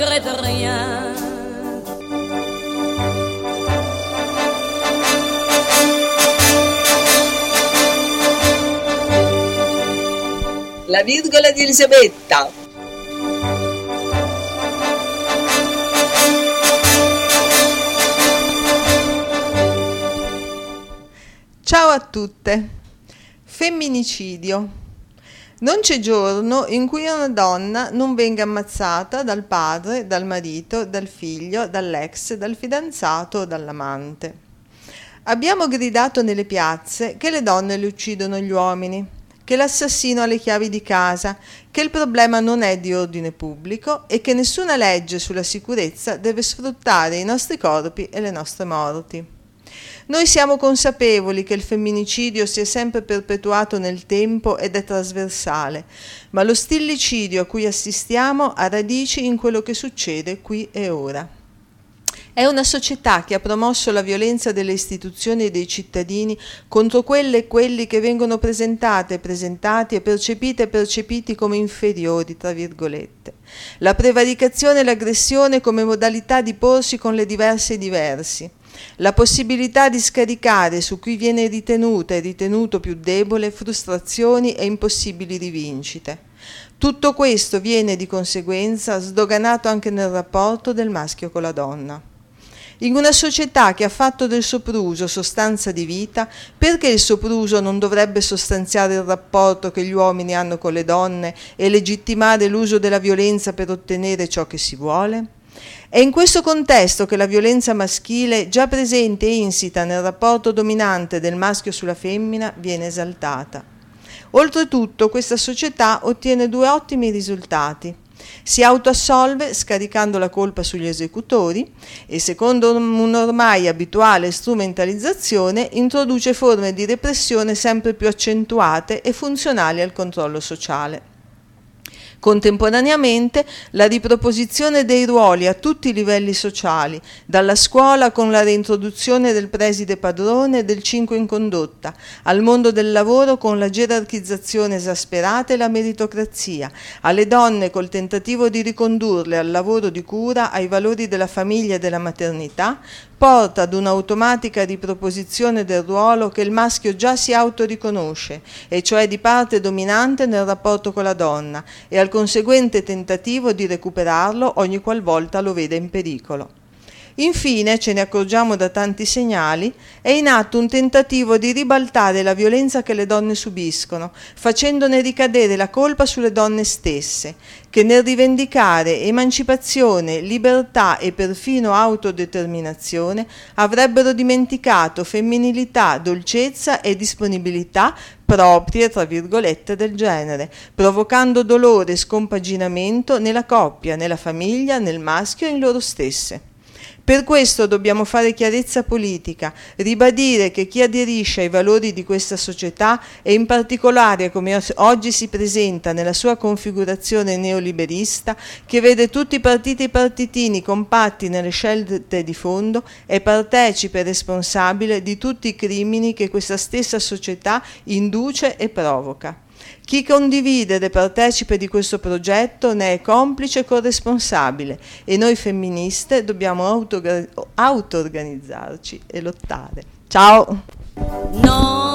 rien. La virgola di Elisabetta. Ciao a tutte. Femminicidio. Non c'è giorno in cui una donna non venga ammazzata dal padre, dal marito, dal figlio, dall'ex, dal fidanzato o dall'amante. Abbiamo gridato nelle piazze che le donne le uccidono gli uomini, che l'assassino ha le chiavi di casa, che il problema non è di ordine pubblico e che nessuna legge sulla sicurezza deve sfruttare i nostri corpi e le nostre morti. Noi siamo consapevoli che il femminicidio si è sempre perpetuato nel tempo ed è trasversale, ma lo stillicidio a cui assistiamo ha radici in quello che succede qui e ora. È una società che ha promosso la violenza delle istituzioni e dei cittadini contro quelle e quelli che vengono presentati e percepiti come inferiori, tra virgolette. La prevaricazione e l'aggressione come modalità di porsi con le diverse e diversi. La possibilità di scaricare su chi viene ritenuta e ritenuto più debole frustrazioni e impossibili rivincite. Tutto questo viene di conseguenza sdoganato anche nel rapporto del maschio con la donna. In una società che ha fatto del sopruso sostanza di vita, perché il sopruso non dovrebbe sostanziare il rapporto che gli uomini hanno con le donne e legittimare l'uso della violenza per ottenere ciò che si vuole? È in questo contesto che la violenza maschile, già presente e insita nel rapporto dominante del maschio sulla femmina, viene esaltata. Oltretutto, questa società ottiene due ottimi risultati. Si autoassolve scaricando la colpa sugli esecutori e, secondo un'ormai abituale strumentalizzazione, introduce forme di repressione sempre più accentuate e funzionali al controllo sociale. Contemporaneamente, la riproposizione dei ruoli a tutti i livelli sociali, dalla scuola con la reintroduzione del preside padrone e del 5 in condotta, al mondo del lavoro con la gerarchizzazione esasperata e la meritocrazia, alle donne col tentativo di ricondurle al lavoro di cura, ai valori della famiglia e della maternità, porta ad un'automatica riproposizione del ruolo che il maschio già si autoriconosce, e cioè di parte dominante nel rapporto con la donna, e al conseguente tentativo di recuperarlo ogni qualvolta lo vede in pericolo. Infine, ce ne accorgiamo da tanti segnali, è in atto un tentativo di ribaltare la violenza che le donne subiscono, facendone ricadere la colpa sulle donne stesse, che nel rivendicare emancipazione, libertà e perfino autodeterminazione avrebbero dimenticato femminilità, dolcezza e disponibilità proprie, tra virgolette, del genere, provocando dolore e scompaginamento nella coppia, nella famiglia, nel maschio e in loro stesse. Per questo dobbiamo fare chiarezza politica, ribadire che chi aderisce ai valori di questa società e in particolare come oggi si presenta nella sua configurazione neoliberista, che vede tutti i partiti e partitini compatti nelle scelte di fondo, è partecipe e responsabile di tutti i crimini che questa stessa società induce e provoca. Chi condivide ed è partecipe di questo progetto ne è complice e corresponsabile e noi femministe dobbiamo auto-organizzarci e lottare. Ciao! No.